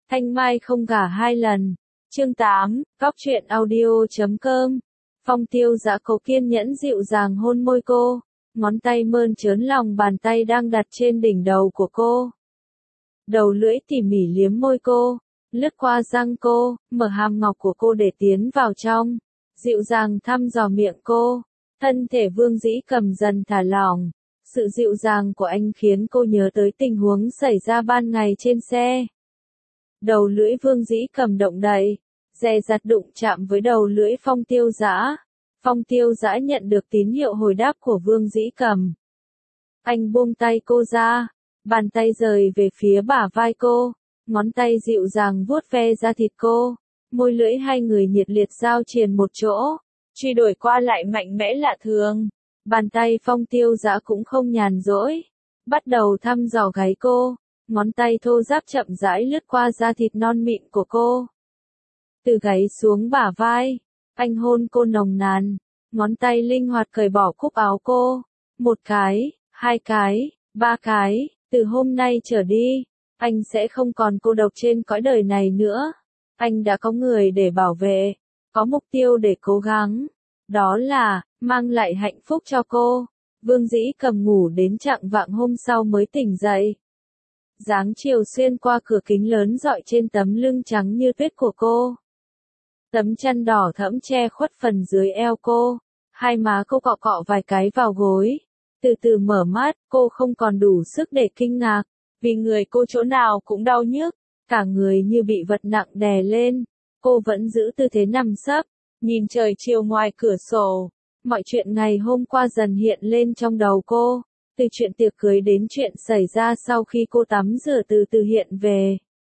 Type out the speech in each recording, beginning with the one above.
Thanh Mai không gả hai lần. Chương 8, Góc truyện audio.com. Phong Tiêu Dã cố kiên nhẫn dịu dàng hôn môi cô, ngón tay mơn trớn lòng bàn tay đang đặt trên đỉnh đầu của cô. Đầu lưỡi tỉ mỉ liếm môi cô, lướt qua răng cô, mở hàm ngọc của cô để tiến vào trong, dịu dàng thăm dò miệng cô. Thân thể Vương Dĩ Cầm dần thả lỏng. Sự dịu dàng của anh khiến cô nhớ tới tình huống xảy ra ban ngày trên xe. Đầu lưỡi Vương Dĩ Cầm động đậy, dè dặt đụng chạm với đầu lưỡi Phong Tiêu Dã. Phong Tiêu Dã nhận được tín hiệu hồi đáp của Vương Dĩ Cầm. Anh buông tay cô ra, bàn tay rời về phía bả vai cô, ngón tay dịu dàng vuốt ve da thịt cô, môi lưỡi hai người nhiệt liệt giao triền một chỗ, truy đuổi qua lại mạnh mẽ lạ thường. Bàn tay Phong Tiêu Dã cũng không nhàn rỗi, bắt đầu thăm dò gáy cô, ngón tay thô ráp chậm rãi lướt qua da thịt non mịn của cô. Từ gáy xuống bả vai, anh hôn cô nồng nàn, ngón tay linh hoạt cởi bỏ cúc áo cô. Một cái, hai cái, ba cái, từ hôm nay trở đi, anh sẽ không còn cô độc trên cõi đời này nữa. Anh đã có người để bảo vệ, có mục tiêu để cố gắng. Đó là, mang lại hạnh phúc cho cô. Vương Dĩ Cầm ngủ đến chạng vạng hôm sau mới tỉnh dậy. Dáng chiều xuyên qua cửa kính lớn rọi trên tấm lưng trắng như tuyết của cô. Tấm chăn đỏ thẫm che khuất phần dưới eo cô. Hai má cô cọ cọ vài cái vào gối. Từ từ mở mắt, cô không còn đủ sức để kinh ngạc. Vì người cô chỗ nào cũng đau nhức. Cả người như bị vật nặng đè lên. Cô vẫn giữ tư thế nằm sấp, nhìn trời chiều ngoài cửa sổ. Mọi chuyện ngày hôm qua dần hiện lên trong đầu cô. Từ chuyện tiệc cưới đến chuyện xảy ra sau khi cô tắm rửa từ từ hiện về.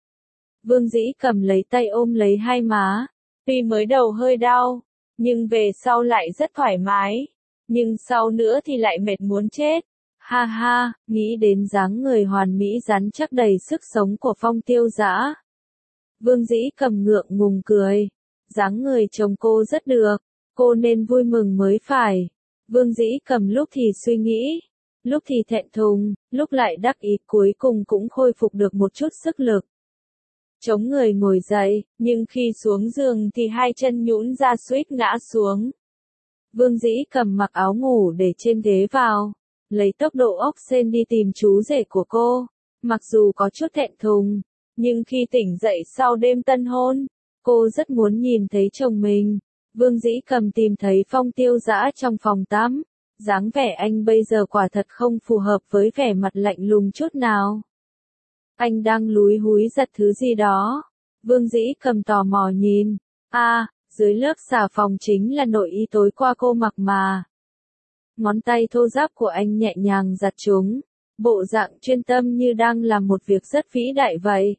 Vương Dĩ Cầm lấy tay ôm lấy hai má. Tuy mới đầu hơi đau, nhưng về sau lại rất thoải mái. Nhưng sau nữa thì lại mệt muốn chết. Ha ha, nghĩ đến dáng người hoàn mỹ rắn chắc đầy sức sống của Phong Tiêu Dã. Vương Dĩ Cầm ngượng ngùng cười. Dáng người chồng cô rất được, cô nên vui mừng mới phải. Vương Dĩ Cầm lúc thì suy nghĩ, lúc thì thẹn thùng, lúc lại đắc ý, cuối cùng cũng khôi phục được một chút sức lực. Chống người ngồi dậy, nhưng khi xuống giường thì hai chân nhũn ra suýt ngã xuống. Vương Dĩ Cầm mặc áo ngủ để trên ghế vào, lấy tốc độ ốc sên đi tìm chú rể của cô. Mặc dù có chút thẹn thùng, nhưng khi tỉnh dậy sau đêm tân hôn, cô rất muốn nhìn thấy chồng mình. Vương Dĩ Cầm tìm thấy Phong Tiêu Dã trong phòng tắm. Dáng vẻ anh bây giờ quả thật không phù hợp với vẻ mặt lạnh lùng chút nào. Anh đang lúi húi giặt thứ gì đó. Vương Dĩ Cầm tò mò nhìn. Dưới lớp xà phòng chính là nội y tối qua cô mặc mà. Ngón tay thô ráp của anh nhẹ nhàng giặt chúng. Bộ dạng chuyên tâm như đang làm một việc rất vĩ đại vậy.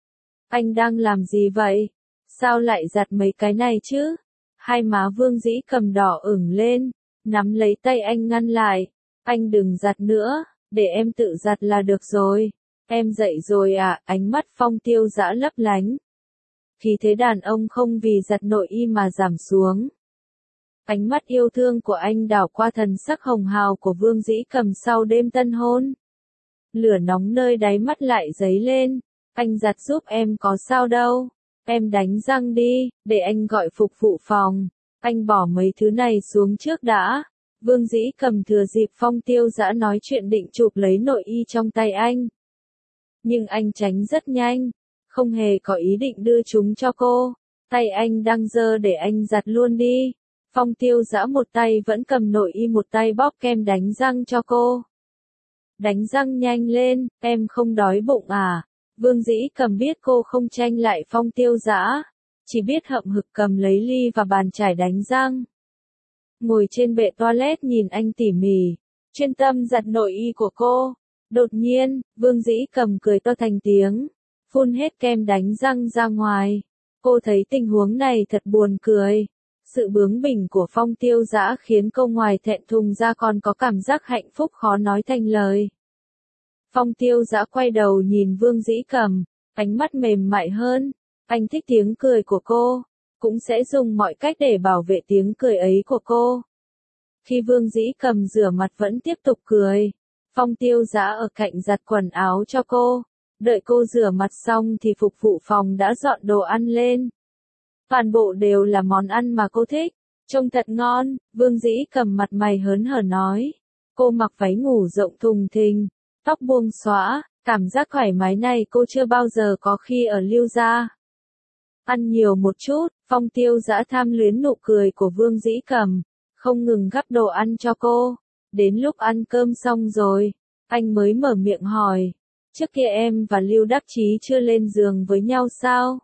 Anh đang làm gì vậy? Sao lại giặt mấy cái này chứ? Hai má Vương Dĩ Cầm đỏ ửng lên, nắm lấy tay anh ngăn lại. Anh đừng giặt nữa, để em tự giặt là được rồi. Em dậy rồi à? Ánh mắt Phong Tiêu Dã lấp lánh. Khí thế đàn ông không vì giặt nội y mà giảm xuống. Ánh mắt yêu thương của anh đảo qua thần sắc hồng hào của Vương Dĩ Cầm sau đêm tân hôn. Lửa nóng nơi đáy mắt lại dấy lên. Anh giặt giúp em có sao đâu. Em đánh răng đi, để anh gọi phục vụ phòng. Anh bỏ mấy thứ này xuống trước đã. Vương Dĩ Cầm thừa dịp Phong Tiêu Dã nói chuyện định chụp lấy nội y trong tay anh. Nhưng anh tránh rất nhanh, không hề có ý định đưa chúng cho cô. Tay anh đang giơ để anh giặt luôn đi. Phong Tiêu Dã một tay vẫn cầm nội y, một tay bóp kem đánh răng cho cô. Đánh răng nhanh lên, em không đói bụng à? Vương Dĩ Cầm biết cô không tranh lại Phong Tiêu Dã, chỉ biết hậm hực cầm lấy ly và bàn chải đánh răng. Ngồi trên bệ toilet nhìn anh tỉ mỉ, chuyên tâm giặt nội y của cô. Đột nhiên, Vương Dĩ Cầm cười to thành tiếng, phun hết kem đánh răng ra ngoài. Cô thấy tình huống này thật buồn cười. Sự bướng bỉnh của Phong Tiêu Dã khiến cô ngoài thẹn thùng ra còn có cảm giác hạnh phúc khó nói thành lời. Phong Tiêu Dã quay đầu nhìn Vương Dĩ Cầm, ánh mắt mềm mại hơn. Anh thích tiếng cười của cô, cũng sẽ dùng mọi cách để bảo vệ tiếng cười ấy của cô. Khi Vương Dĩ Cầm rửa mặt vẫn tiếp tục cười, Phong Tiêu Dã ở cạnh giặt quần áo cho cô. Đợi cô rửa mặt xong thì phục vụ phòng đã dọn đồ ăn lên. Toàn bộ đều là món ăn mà cô thích, trông thật ngon, Vương Dĩ Cầm mặt mày hớn hở nói. Cô mặc váy ngủ rộng thùng thình, tóc buông xõa, cảm giác thoải mái này cô chưa bao giờ có khi ở Lưu gia. Ăn nhiều một chút, Phong Tiêu Dã tham luyến nụ cười của Vương Dĩ Cầm, không ngừng gắp đồ ăn cho cô. Đến lúc ăn cơm xong rồi, anh mới mở miệng hỏi, trước kia em và Lưu Đắc Chí chưa lên giường với nhau sao?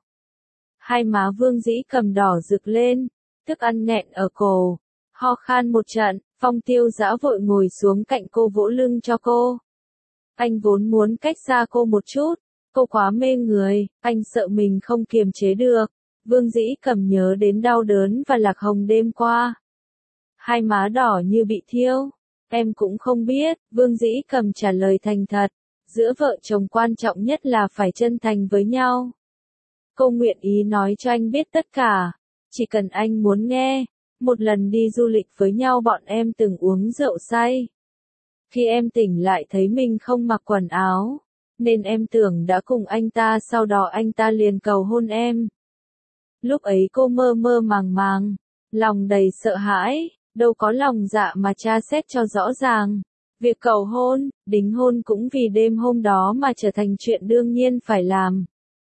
Hai má Vương Dĩ Cầm đỏ rực lên, thức ăn nghẹn ở cổ, ho khan một trận, Phong Tiêu Dã vội ngồi xuống cạnh cô vỗ lưng cho cô. Anh vốn muốn cách xa cô một chút, cô quá mê người, anh sợ mình không kiềm chế được. Vương Dĩ Cầm nhớ đến đau đớn và lạc hồng đêm qua. Hai má đỏ như bị thiêu. Em cũng không biết, Vương Dĩ Cầm trả lời thành thật. Giữa vợ chồng quan trọng nhất là phải chân thành với nhau. Cô nguyện ý nói cho anh biết tất cả. Chỉ cần anh muốn nghe. Một lần đi du lịch với nhau bọn em từng uống rượu say. Khi em tỉnh lại thấy mình không mặc quần áo. Nên em tưởng đã cùng anh ta, sau đó anh ta liền cầu hôn em. Lúc ấy cô mơ mơ màng màng, lòng đầy sợ hãi, đâu có lòng dạ mà tra xét cho rõ ràng. Việc cầu hôn, đính hôn cũng vì đêm hôm đó mà trở thành chuyện đương nhiên phải làm.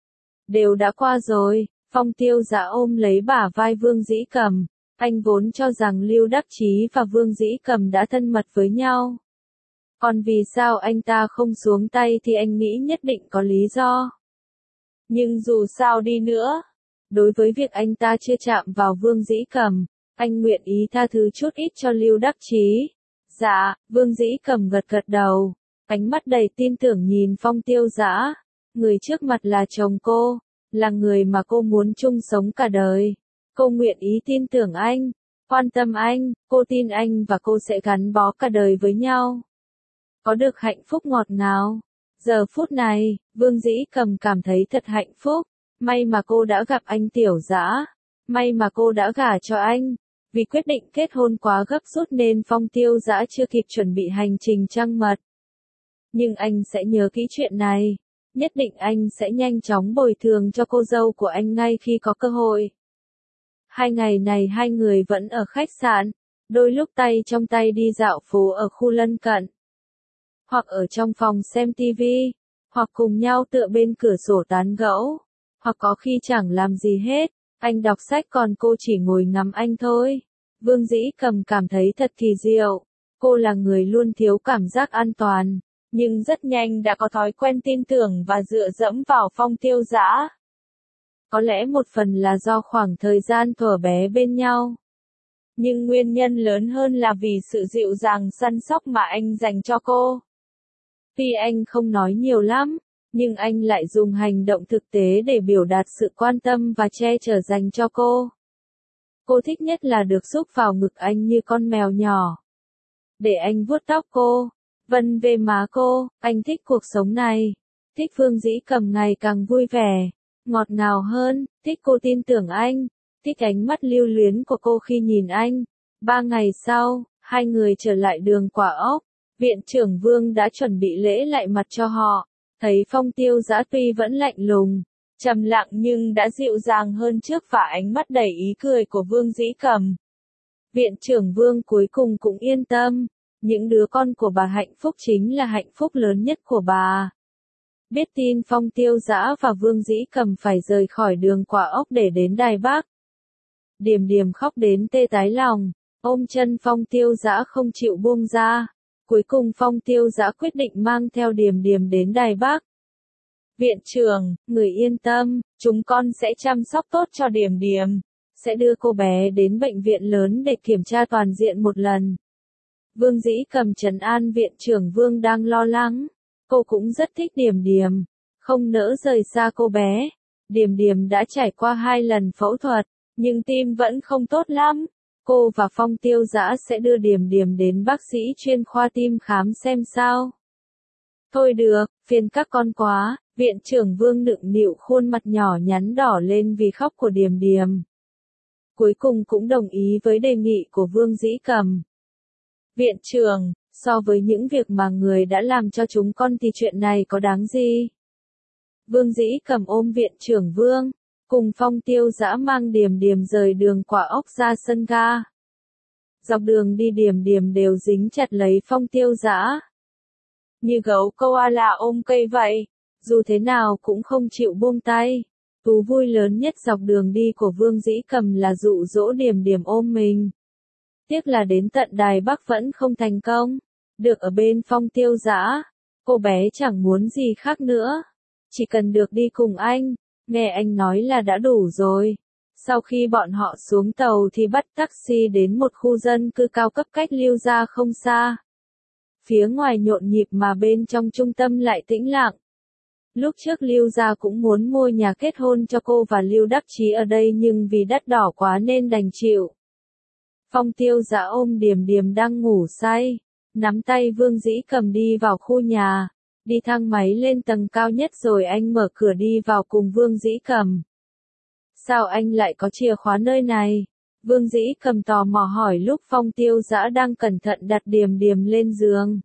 Đều đã qua rồi, Phong Tiêu Dã ôm lấy bả vai Vương Dĩ Cầm, anh vốn cho rằng Lưu Đắc Chí và Vương Dĩ Cầm đã thân mật với nhau. Còn vì sao anh ta không xuống tay thì anh nghĩ nhất định có lý do. Nhưng dù sao đi nữa, đối với việc anh ta chưa chạm vào Vương Dĩ Cầm, anh nguyện ý tha thứ chút ít cho Lưu Đắc Chí. Dạ, Vương Dĩ Cầm gật gật đầu, ánh mắt đầy tin tưởng nhìn Phong Tiêu Dã. Người trước mặt là chồng cô, là người mà cô muốn chung sống cả đời. Cô nguyện ý tin tưởng anh, quan tâm anh, cô tin anh và cô sẽ gắn bó cả đời với nhau. Có được hạnh phúc ngọt ngào. Giờ phút này, Vương Dĩ Cầm cảm thấy thật hạnh phúc. May mà cô đã gặp anh Tiểu Dã. May mà cô đã gả cho anh. Vì quyết định kết hôn quá gấp rút nên Phong Tiêu Dã chưa kịp chuẩn bị hành trình trăng mật. Nhưng anh sẽ nhớ kỹ chuyện này. Nhất định anh sẽ nhanh chóng bồi thường cho cô dâu của anh ngay khi có cơ hội. 2 ngày này hai người vẫn ở khách sạn. Đôi lúc tay trong tay đi dạo phố ở khu lân cận. Hoặc ở trong phòng xem tivi, hoặc cùng nhau tựa bên cửa sổ tán gẫu, hoặc có khi chẳng làm gì hết, anh đọc sách còn cô chỉ ngồi ngắm anh thôi. Vương Dĩ Cầm cảm thấy thật kỳ diệu, cô là người luôn thiếu cảm giác an toàn, nhưng rất nhanh đã có thói quen tin tưởng và dựa dẫm vào Phong Tiêu Dã. Có lẽ một phần là do khoảng thời gian thuở bé bên nhau. Nhưng nguyên nhân lớn hơn là vì sự dịu dàng săn sóc mà anh dành cho cô. Tuy anh không nói nhiều lắm, nhưng anh lại dùng hành động thực tế để biểu đạt sự quan tâm và che chở dành cho cô. Cô thích nhất là được xúc vào ngực anh như con mèo nhỏ. Để anh vuốt tóc cô, vân về má cô, anh thích cuộc sống này. Thích Vương Dĩ Cầm ngày càng vui vẻ, ngọt ngào hơn, thích cô tin tưởng anh, thích ánh mắt lưu luyến của cô khi nhìn anh. 3 ngày sau, hai người trở lại đường Quả Ốc. Viện trưởng Vương đã chuẩn bị lễ lại mặt cho họ, thấy Phong Tiêu Dã tuy vẫn lạnh lùng, trầm lặng nhưng đã dịu dàng hơn trước và ánh mắt đầy ý cười của Vương Dĩ Cầm. Viện trưởng Vương cuối cùng cũng yên tâm, những đứa con của bà hạnh phúc chính là hạnh phúc lớn nhất của bà. Biết tin Phong Tiêu Dã và Vương Dĩ Cầm phải rời khỏi đường Quả Ốc để đến Đài Bắc. Điềm Điềm khóc đến tê tái lòng, ôm chân Phong Tiêu Dã không chịu buông ra. Cuối cùng Phong Tiêu Dã quyết định mang theo Điềm Điềm đến Đài Bắc. Viện trưởng, người yên tâm, chúng con sẽ chăm sóc tốt cho Điềm Điềm, sẽ đưa cô bé đến bệnh viện lớn để kiểm tra toàn diện một lần. Vương Dĩ Cầm trấn an viện trưởng Vương đang lo lắng, cô cũng rất thích Điềm Điềm, không nỡ rời xa cô bé. Điềm Điềm đã trải qua 2 lần phẫu thuật, nhưng tim vẫn không tốt lắm. Cô và Phong Tiêu Dã sẽ đưa Điềm Điềm đến bác sĩ chuyên khoa tim khám xem sao. Thôi được, phiền các con quá, viện trưởng Vương nựng nịu khuôn mặt nhỏ nhắn đỏ lên vì khóc của Điềm Điềm. Cuối cùng cũng đồng ý với đề nghị của Vương Dĩ Cầm. Viện trưởng, so với những việc mà người đã làm cho chúng con thì chuyện này có đáng gì? Vương Dĩ Cầm ôm viện trưởng Vương, cùng Phong Tiêu Dã mang Điềm Điềm rời đường Quả Ốc ra sân ga. Dọc đường đi Điềm Điềm đều dính chặt lấy Phong Tiêu Dã. Như gấu koala ôm cây vậy, dù thế nào cũng không chịu buông tay. Thú vui lớn nhất dọc đường đi của Vương Dĩ Cầm là dụ dỗ Điềm Điềm ôm mình. Tiếc là đến tận Đài Bắc vẫn không thành công. Được ở bên Phong Tiêu Dã, cô bé chẳng muốn gì khác nữa. Chỉ cần được đi cùng anh, nghe anh nói là đã đủ rồi. Sau khi bọn họ xuống tàu thì bắt taxi đến một khu dân cư cao cấp cách Lưu Gia không xa. Phía ngoài nhộn nhịp mà bên trong trung tâm lại tĩnh lặng. Lúc trước Lưu Gia cũng muốn mua nhà kết hôn cho cô và Lưu Đắc Chí ở đây nhưng vì đắt đỏ quá nên đành chịu. Phong Tiêu Dã ôm Điềm Điềm đang ngủ say, nắm tay Vương Dĩ Cầm đi vào khu nhà, đi thang máy lên tầng cao nhất rồi anh mở cửa đi vào cùng Vương Dĩ Cầm. Sao anh lại có chìa khóa nơi này? Vương Dĩ Cầm tò mò hỏi lúc Phong Tiêu Dã đang cẩn thận đặt Điềm Điềm lên giường.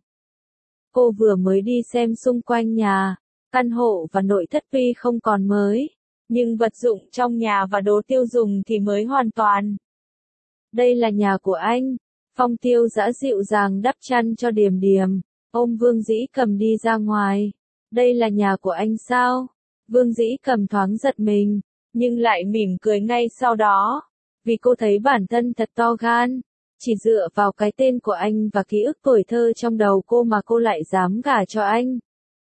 Cô vừa mới đi xem xung quanh nhà, căn hộ và nội thất tuy không còn mới, nhưng vật dụng trong nhà và đồ tiêu dùng thì mới hoàn toàn. Đây là nhà của anh. Phong Tiêu Dã dịu dàng đắp chăn cho Điềm Điềm, ôm Vương Dĩ Cầm đi ra ngoài. Đây là nhà của anh sao? Vương Dĩ Cầm thoáng giật mình, nhưng lại mỉm cười ngay sau đó, vì cô thấy bản thân thật to gan. Chỉ dựa vào cái tên của anh và ký ức tuổi thơ trong đầu cô mà cô lại dám gả cho anh.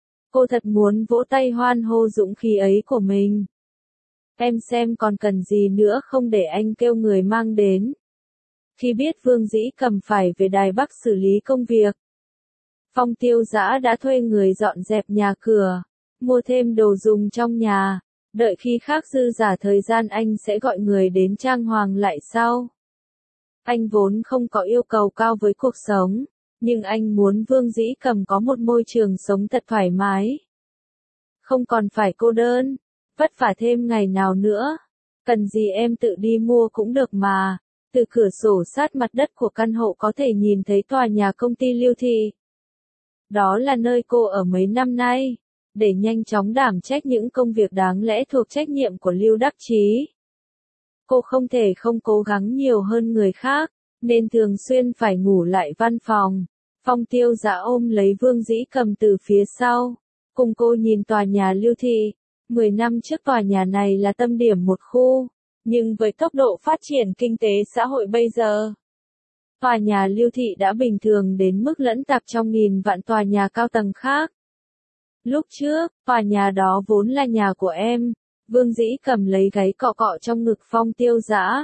Cô thật muốn vỗ tay hoan hô dũng khí ấy của mình. Em xem còn cần gì nữa không để anh kêu người mang đến. Khi biết Vương Dĩ Cầm phải về Đài Bắc xử lý công việc, Phong Tiêu Dã đã thuê người dọn dẹp nhà cửa, mua thêm đồ dùng trong nhà, đợi khi khác dư giả thời gian anh sẽ gọi người đến trang hoàng lại sau. Anh vốn không có yêu cầu cao với cuộc sống, nhưng anh muốn Vương Dĩ Cầm có một môi trường sống thật thoải mái. Không còn phải cô đơn, vất vả thêm ngày nào nữa. Cần gì em tự đi mua cũng được mà. Từ cửa sổ sát mặt đất của căn hộ có thể nhìn thấy tòa nhà công ty Lưu Thị. Đó là nơi cô ở mấy năm nay, để nhanh chóng đảm trách những công việc đáng lẽ thuộc trách nhiệm của Lưu Đắc Chí. Cô không thể không cố gắng nhiều hơn người khác, nên thường xuyên phải ngủ lại văn phòng. Phong Tiêu Dã ôm lấy Vương Dĩ Cầm từ phía sau, cùng cô nhìn tòa nhà Lưu Thị. 10 năm trước tòa nhà này là tâm điểm một khu, nhưng với tốc độ phát triển kinh tế xã hội bây giờ, tòa nhà Lưu Thị đã bình thường đến mức lẫn tạp trong nghìn vạn tòa nhà cao tầng khác. Lúc trước, tòa nhà đó vốn là nhà của em. Vương Dĩ Cầm lấy gáy cọ cọ trong ngực Phong Tiêu Dã,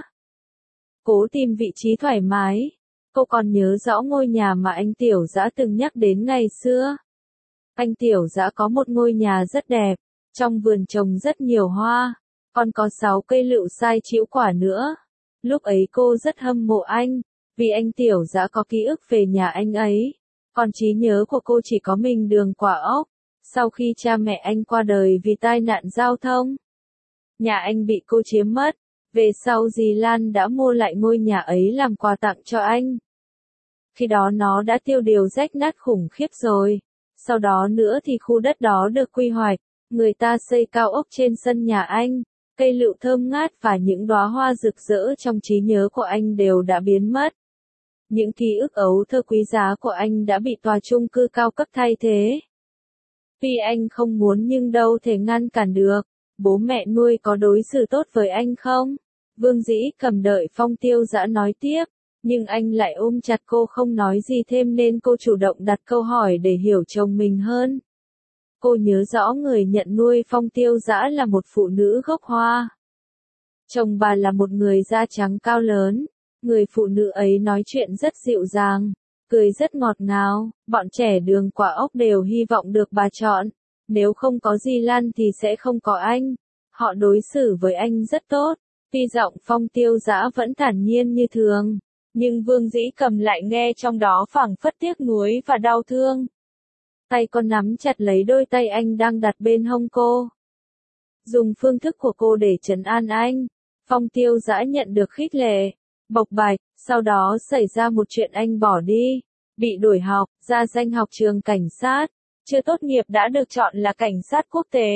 cố tìm vị trí thoải mái. Cô còn nhớ rõ ngôi nhà mà anh Tiểu Dã từng nhắc đến ngày xưa. Anh Tiểu Dã có một ngôi nhà rất đẹp, trong vườn trồng rất nhiều hoa, còn có 6 cây lựu sai trĩu quả nữa. Lúc ấy cô rất hâm mộ anh, vì anh Tiểu Dã có ký ức về nhà anh ấy, còn trí nhớ của cô chỉ có mình đường Quả Ốc. Sau khi cha mẹ anh qua đời vì tai nạn giao thông, nhà anh bị cô chiếm mất. Về sau dì Lan đã mua lại ngôi nhà ấy làm quà tặng cho anh. Khi đó nó đã tiêu điều rách nát khủng khiếp rồi. Sau đó nữa thì khu đất đó được quy hoạch, người ta xây cao ốc trên sân nhà anh, cây lựu thơm ngát và những đóa hoa rực rỡ trong trí nhớ của anh đều đã biến mất. Những ký ức ấu thơ quý giá của anh đã bị tòa chung cư cao cấp thay thế. Tuy anh không muốn nhưng đâu thể ngăn cản được. Bố mẹ nuôi có đối xử tốt với anh không? Vương Dĩ Cầm đợi Phong Tiêu Dã nói tiếp, nhưng anh lại ôm chặt cô không nói gì thêm nên cô chủ động đặt câu hỏi để hiểu chồng mình hơn. Cô nhớ rõ người nhận nuôi Phong Tiêu Dã là một phụ nữ gốc Hoa. Chồng bà là một người da trắng cao lớn, người phụ nữ ấy nói chuyện rất dịu dàng, cười rất ngọt ngào, bọn trẻ đường Quả Ốc đều hy vọng được bà chọn. Nếu không có dì Lan thì sẽ không có anh. Họ đối xử với anh rất tốt. Tuy giọng Phong Tiêu Dã vẫn thản nhiên như thường, nhưng Vương Dĩ Cầm lại nghe trong đó phảng phất tiếc nuối và đau thương. Tay con nắm chặt lấy đôi tay anh đang đặt bên hông cô. Dùng phương thức của cô để trấn an anh. Phong Tiêu Dã nhận được khích lệ, bộc bạch, sau đó xảy ra một chuyện anh bỏ đi, bị đuổi học, ra danh học trường cảnh sát. Chưa tốt nghiệp đã được chọn là cảnh sát quốc tế.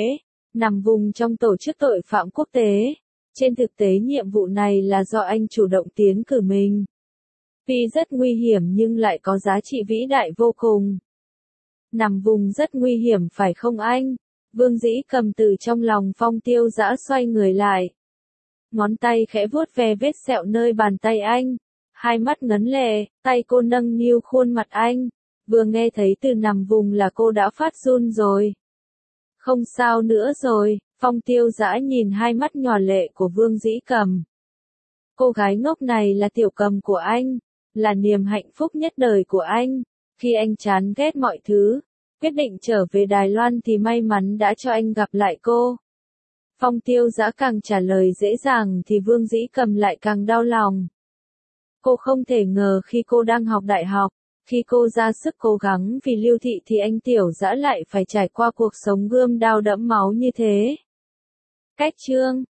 nằm vùng trong tổ chức tội phạm quốc tế. Trên thực tế nhiệm vụ này là do anh chủ động tiến cử mình. Vì rất nguy hiểm nhưng lại có giá trị vĩ đại vô cùng. Nằm vùng rất nguy hiểm phải không anh? Vương Dĩ Cầm từ trong lòng Phong Tiêu Dã xoay người lại. Ngón tay khẽ vuốt ve vết sẹo nơi bàn tay anh. Hai mắt ngấn lệ, tay cô nâng niu khuôn mặt anh. Vừa nghe thấy từ nằm vùng là cô đã phát run rồi. Không sao nữa rồi, Phong Tiêu Dã nhìn hai mắt nhòa lệ của Vương Dĩ Cầm. Cô gái ngốc này là Tiểu Cầm của anh, là niềm hạnh phúc nhất đời của anh. Khi anh chán ghét mọi thứ, quyết định trở về Đài Loan thì may mắn đã cho anh gặp lại cô. Phong Tiêu Dã càng trả lời dễ dàng thì Vương Dĩ Cầm lại càng đau lòng. Cô không thể ngờ khi cô đang học đại học, khi cô ra sức cố gắng vì Lưu Thị thì anh Tiểu Dã lại phải trải qua cuộc sống gươm đao đẫm máu như thế. Cách chương